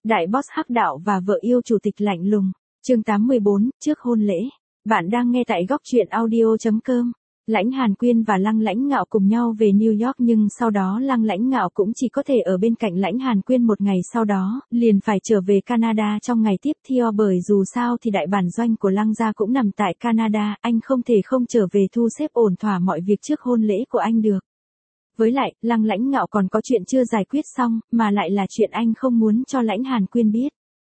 Đại boss hắc đạo và vợ yêu chủ tịch lạnh lùng. Chương 84, trước hôn lễ. Bạn đang nghe tại góc truyện audio.com. Lãnh Hàn Quyên và Lăng Lãnh Ngạo cùng nhau về New York, nhưng sau đó Lăng Lãnh Ngạo cũng chỉ có thể ở bên cạnh Lãnh Hàn Quyên một ngày, sau đó liền phải trở về Canada trong ngày tiếp theo, bởi dù sao thì đại bản doanh của Lăng gia cũng nằm tại Canada, anh không thể không trở về thu xếp ổn thỏa mọi việc trước hôn lễ của anh được. Với lại, Lăng Lãnh Ngạo còn có chuyện chưa giải quyết xong, mà lại là chuyện anh không muốn cho Lãnh Hàn Quyên biết.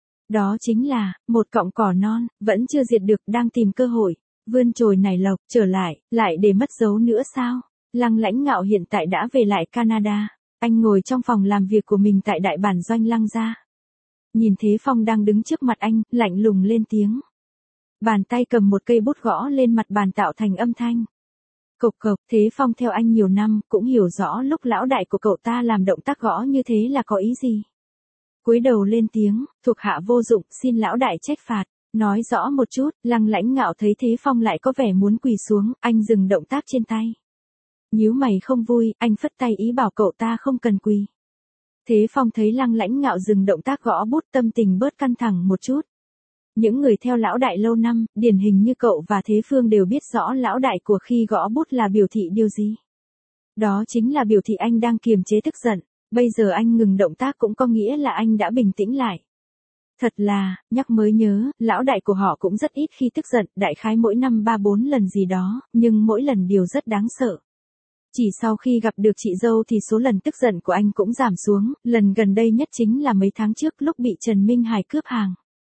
Đó chính là, một cọng cỏ non, vẫn chưa diệt được, đang tìm cơ hội, vươn chồi nảy lộc, trở lại để mất dấu nữa sao? Lăng Lãnh Ngạo hiện tại đã về lại Canada, anh ngồi trong phòng làm việc của mình tại đại bản doanh Lăng gia. Nhìn Thế Phong đang đứng trước mặt anh, lạnh lùng lên tiếng. Bàn tay cầm một cây bút gõ lên mặt bàn tạo thành âm thanh. Cộc cộc. Thế Phong theo anh nhiều năm, cũng hiểu rõ lúc lão đại của cậu ta làm động tác gõ như thế là có ý gì. Cúi đầu lên tiếng, thuộc hạ vô dụng, xin lão đại trách phạt. Nói rõ một chút. Lăng Lãnh Ngạo thấy Thế Phong lại có vẻ muốn quỳ xuống, anh dừng động tác trên tay. Nhíu mày không vui, anh phất tay ý bảo cậu ta không cần quỳ. Thế Phong thấy Lăng Lãnh Ngạo dừng động tác gõ bút, tâm tình bớt căng thẳng một chút. Những người theo lão đại lâu năm, điển hình như cậu và Thế Phương đều biết rõ lão đại của khi gõ bút là biểu thị điều gì. Đó chính là biểu thị anh đang kiềm chế tức giận, bây giờ anh ngừng động tác cũng có nghĩa là anh đã bình tĩnh lại. Thật là, nhắc mới nhớ, lão đại của họ cũng rất ít khi tức giận, đại khái mỗi năm 3-4 lần gì đó, nhưng mỗi lần đều rất đáng sợ. Chỉ sau khi gặp được chị dâu thì số lần tức giận của anh cũng giảm xuống, lần gần đây nhất chính là mấy tháng trước lúc bị Trần Minh Hải cướp hàng.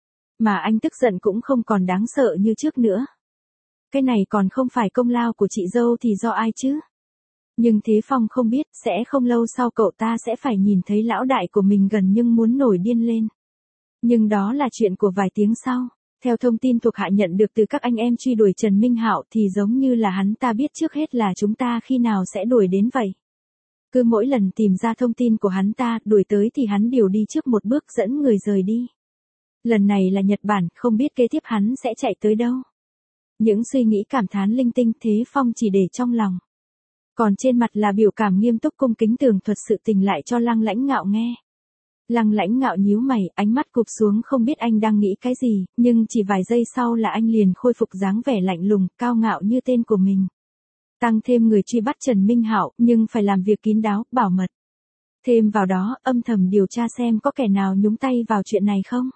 Mà anh tức giận cũng không còn đáng sợ như trước nữa. Cái này còn không phải công lao của chị dâu thì do ai chứ? Nhưng Thế Phong không biết, sẽ không lâu sau cậu ta sẽ phải nhìn thấy lão đại của mình gần như muốn nổi điên lên. Nhưng đó là chuyện của vài tiếng sau. Theo thông tin thuộc hạ nhận được từ các anh em truy đuổi Trần Minh Hạo thì giống như là hắn ta biết trước hết là chúng ta khi nào sẽ đuổi đến vậy. Cứ mỗi lần tìm ra thông tin của hắn ta, đuổi tới thì hắn đều đi trước một bước dẫn người rời đi. Lần này là Nhật Bản, không biết kế tiếp hắn sẽ chạy tới đâu. Những suy nghĩ cảm thán linh tinh Thế Phong chỉ để trong lòng. Còn trên mặt là biểu cảm nghiêm túc cung kính tường thuật sự tình lại cho Lăng Lãnh Ngạo nghe. Lăng Lãnh Ngạo nhíu mày, ánh mắt cụp xuống, không biết anh đang nghĩ cái gì, nhưng chỉ vài giây sau là anh liền khôi phục dáng vẻ lạnh lùng, cao ngạo như tên của mình. Tăng thêm người truy bắt Trần Minh Hạo, nhưng phải làm việc kín đáo, bảo mật. Thêm vào đó, âm thầm điều tra xem có kẻ nào nhúng tay vào chuyện này không.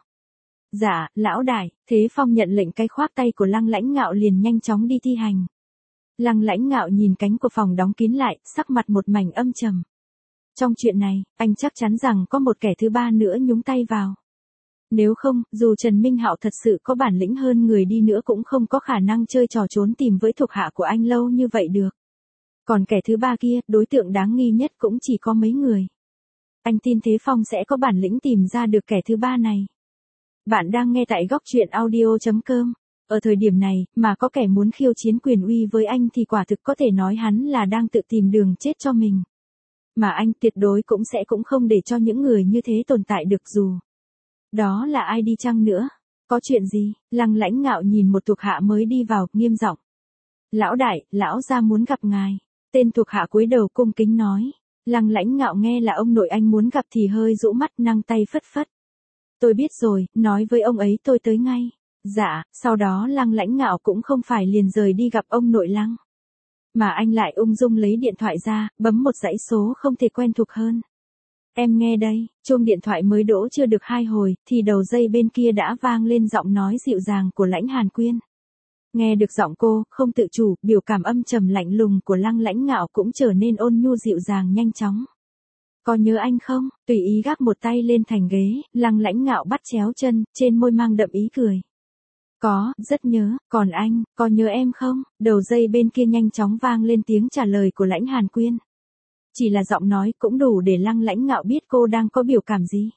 Dạ, lão đại. Thế Phong nhận lệnh, cái khoác tay của Lăng Lãnh Ngạo liền nhanh chóng đi thi hành. Lăng Lãnh Ngạo nhìn cánh của phòng đóng kín lại, sắc mặt một mảnh âm trầm. Trong chuyện này, anh chắc chắn rằng có một kẻ thứ ba nữa nhúng tay vào. Nếu không, dù Trần Minh Hạo thật sự có bản lĩnh hơn người đi nữa cũng không có khả năng chơi trò trốn tìm với thuộc hạ của anh lâu như vậy được. Còn kẻ thứ ba kia, đối tượng đáng nghi nhất cũng chỉ có mấy người. Anh tin Thế Phong sẽ có bản lĩnh tìm ra được kẻ thứ ba này. Bạn đang nghe tại góc truyện audio.com. Ở thời điểm này, mà có kẻ muốn khiêu chiến quyền uy với anh thì quả thực có thể nói hắn là đang tự tìm đường chết cho mình. Mà anh tuyệt đối cũng không để cho những người như thế tồn tại được, dù đó là ai đi chăng nữa. Có chuyện gì? Lăng Lãnh Ngạo nhìn một thuộc hạ mới đi vào, nghiêm giọng. Lão đại, lão gia muốn gặp ngài. Tên thuộc hạ cúi đầu cung kính nói. Lăng Lãnh Ngạo nghe là ông nội anh muốn gặp thì hơi rũ mắt, nâng tay phất phất. Tôi biết rồi, nói với ông ấy tôi tới ngay. Dạ, sau đó Lăng Lãnh Ngạo cũng không phải liền rời đi gặp ông nội Lăng. Mà anh lại ung dung lấy điện thoại ra, bấm một dãy số không thể quen thuộc hơn. Em nghe đây, chuông điện thoại mới đỗ chưa được 2 hồi, thì đầu dây bên kia đã vang lên giọng nói dịu dàng của Lãnh Hàn Quyên. Nghe được giọng cô, không tự chủ, biểu cảm âm trầm lạnh lùng của Lăng Lãnh Ngạo cũng trở nên ôn nhu dịu dàng nhanh chóng. Có nhớ anh không? Tùy ý gác một tay lên thành ghế, Lăng Lãnh Ngạo bắt chéo chân, trên môi mang đậm ý cười. Có, rất nhớ, còn anh, có nhớ em không? Đầu dây bên kia nhanh chóng vang lên tiếng trả lời của Lãnh Hàn Quyên. Chỉ là giọng nói cũng đủ để Lăng Lãnh Ngạo biết cô đang có biểu cảm gì.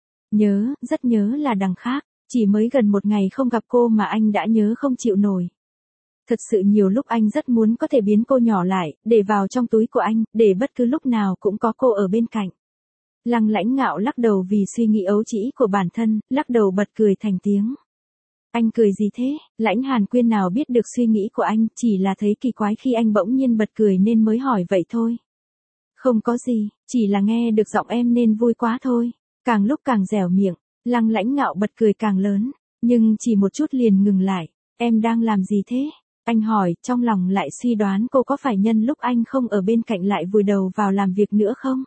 Nhớ, rất nhớ là đằng khác, chỉ mới gần một ngày không gặp cô mà anh đã nhớ không chịu nổi. Thật sự nhiều lúc anh rất muốn có thể biến cô nhỏ lại, để vào trong túi của anh, để bất cứ lúc nào cũng có cô ở bên cạnh. Lăng Lãnh Ngạo lắc đầu vì suy nghĩ ấu trĩ của bản thân, lắc đầu bật cười thành tiếng. Anh cười gì thế? Lãnh Hàn Quyên nào biết được suy nghĩ của anh, chỉ là thấy kỳ quái khi anh bỗng nhiên bật cười nên mới hỏi vậy thôi. Không có gì, chỉ là nghe được giọng em nên vui quá thôi. Càng lúc càng dẻo miệng, Lăng Lãnh Ngạo bật cười càng lớn, nhưng chỉ một chút liền ngừng lại. Em đang làm gì thế? Anh hỏi, trong lòng lại suy đoán cô có phải nhân lúc anh không ở bên cạnh lại vùi đầu vào làm việc nữa không?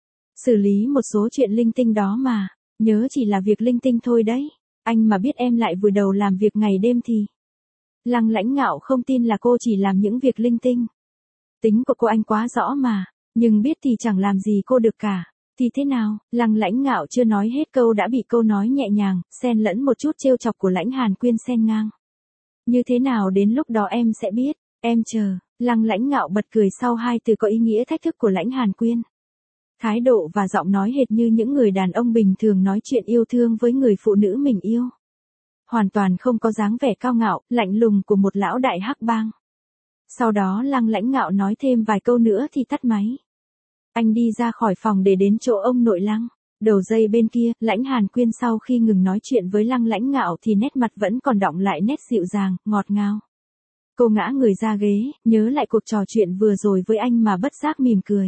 Xử lý một số chuyện linh tinh đó mà, nhớ chỉ là việc linh tinh thôi đấy. Anh mà biết em lại vùi đầu làm việc ngày đêm thì... Lăng Lãnh Ngạo không tin là cô chỉ làm những việc linh tinh. Tính của cô anh quá rõ mà, nhưng biết thì chẳng làm gì cô được cả. Thì thế nào? Lăng Lãnh Ngạo chưa nói hết câu đã bị câu nói nhẹ nhàng, xen lẫn một chút trêu chọc của Lãnh Hàn Quyên xen ngang. Như thế nào đến lúc đó em sẽ biết, em chờ. Lăng Lãnh Ngạo bật cười sau hai từ có ý nghĩa thách thức của Lãnh Hàn Quyên. Thái độ và giọng nói hệt như những người đàn ông bình thường nói chuyện yêu thương với người phụ nữ mình yêu. Hoàn toàn không có dáng vẻ cao ngạo, lạnh lùng của một lão đại hắc bang. Sau đó Lăng Lãnh Ngạo nói thêm vài câu nữa thì tắt máy. Anh đi ra khỏi phòng để đến chỗ ông nội Lăng. Đầu dây bên kia, Lãnh Hàn Quyên sau khi ngừng nói chuyện với Lăng Lãnh Ngạo thì nét mặt vẫn còn đọng lại nét dịu dàng, ngọt ngào. Cô ngã người ra ghế, nhớ lại cuộc trò chuyện vừa rồi với anh mà bất giác mỉm cười.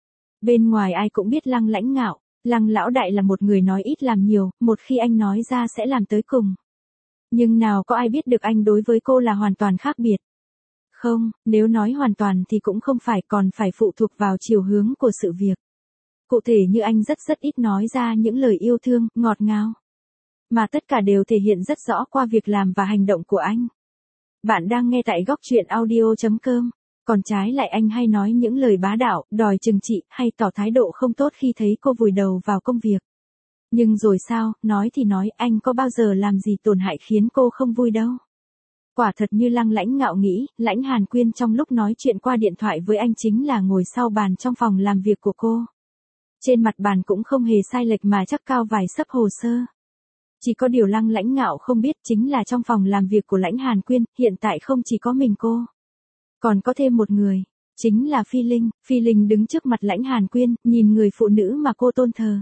Bên ngoài ai cũng biết Lăng Lãnh Ngạo, Lăng lão đại là một người nói ít làm nhiều, một khi anh nói ra sẽ làm tới cùng. Nhưng nào có ai biết được anh đối với cô là hoàn toàn khác biệt. Không, nếu nói hoàn toàn thì cũng không phải, còn phải phụ thuộc vào chiều hướng của sự việc. Cụ thể như anh rất ít nói ra những lời yêu thương, ngọt ngào. Mà tất cả đều thể hiện rất rõ qua việc làm và hành động của anh. Bạn đang nghe tại góc truyện audio.com. Còn trái lại anh hay nói những lời bá đạo, đòi trừng trị, hay tỏ thái độ không tốt khi thấy cô vùi đầu vào công việc. Nhưng rồi sao, nói thì nói, anh có bao giờ làm gì tổn hại khiến cô không vui đâu. Quả thật như Lăng Lãnh Ngạo nghĩ, Lãnh Hàn Quyên trong lúc nói chuyện qua điện thoại với anh chính là ngồi sau bàn trong phòng làm việc của cô. Trên mặt bàn cũng không hề sai lệch mà chắc cao vài xấp hồ sơ. Chỉ có điều Lăng Lãnh Ngạo không biết chính là trong phòng làm việc của Lãnh Hàn Quyên, hiện tại không chỉ có mình cô. Còn có thêm một người, chính là Phi Linh. Phi Linh đứng trước mặt Lãnh Hàn Quyên, nhìn người phụ nữ mà cô tôn thờ.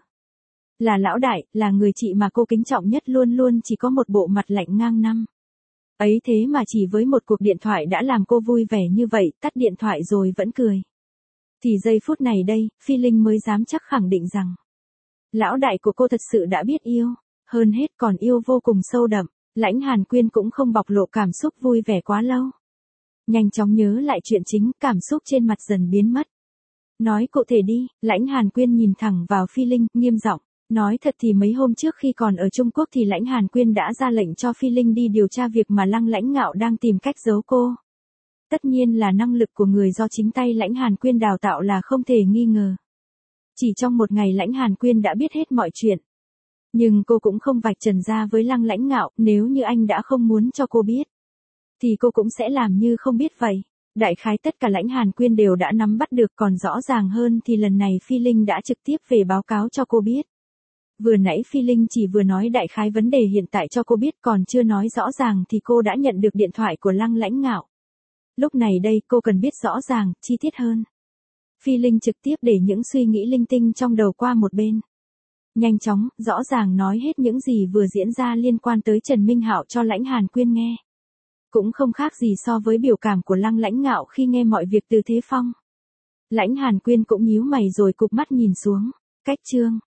Là lão đại, là người chị mà cô kính trọng nhất, luôn luôn chỉ có một bộ mặt lạnh ngang năm. Ấy thế mà chỉ với một cuộc điện thoại đã làm cô vui vẻ như vậy, tắt điện thoại rồi vẫn cười. Thì giây phút này đây, Phi Linh mới dám chắc khẳng định rằng lão đại của cô thật sự đã biết yêu, hơn hết còn yêu vô cùng sâu đậm. Lãnh Hàn Quyên cũng không bộc lộ cảm xúc vui vẻ quá lâu. Nhanh chóng nhớ lại chuyện chính, cảm xúc trên mặt dần biến mất. Nói cụ thể đi, Lãnh Hàn Quyên nhìn thẳng vào Phi Linh, nghiêm giọng. Nói thật thì mấy hôm trước khi còn ở Trung Quốc thì Lãnh Hàn Quyên đã ra lệnh cho Phi Linh đi điều tra việc mà Lăng Lãnh Ngạo đang tìm cách giấu cô. Tất nhiên là năng lực của người do chính tay Lãnh Hàn Quyên đào tạo là không thể nghi ngờ. Chỉ trong một ngày Lãnh Hàn Quyên đã biết hết mọi chuyện. Nhưng cô cũng không vạch trần ra với Lăng Lãnh Ngạo, nếu như anh đã không muốn cho cô biết. Thì cô cũng sẽ làm như không biết vậy. Đại khái tất cả Lãnh Hàn Quyên đều đã nắm bắt được, còn rõ ràng hơn thì lần này Phi Linh đã trực tiếp về báo cáo cho cô biết. Vừa nãy Phi Linh chỉ vừa nói đại khái vấn đề hiện tại cho cô biết, còn chưa nói rõ ràng thì cô đã nhận được điện thoại của Lăng Lãnh Ngạo. Lúc này đây cô cần biết rõ ràng, chi tiết hơn. Phi Linh trực tiếp để những suy nghĩ linh tinh trong đầu qua một bên. Nhanh chóng, rõ ràng nói hết những gì vừa diễn ra liên quan tới Trần Minh Hạo cho Lãnh Hàn Quyên nghe. Cũng không khác gì so với biểu cảm của Lăng Lãnh Ngạo khi nghe mọi việc từ Thế Phong. Lãnh Hàn Quyên cũng nhíu mày rồi cụp mắt nhìn xuống. Cách chương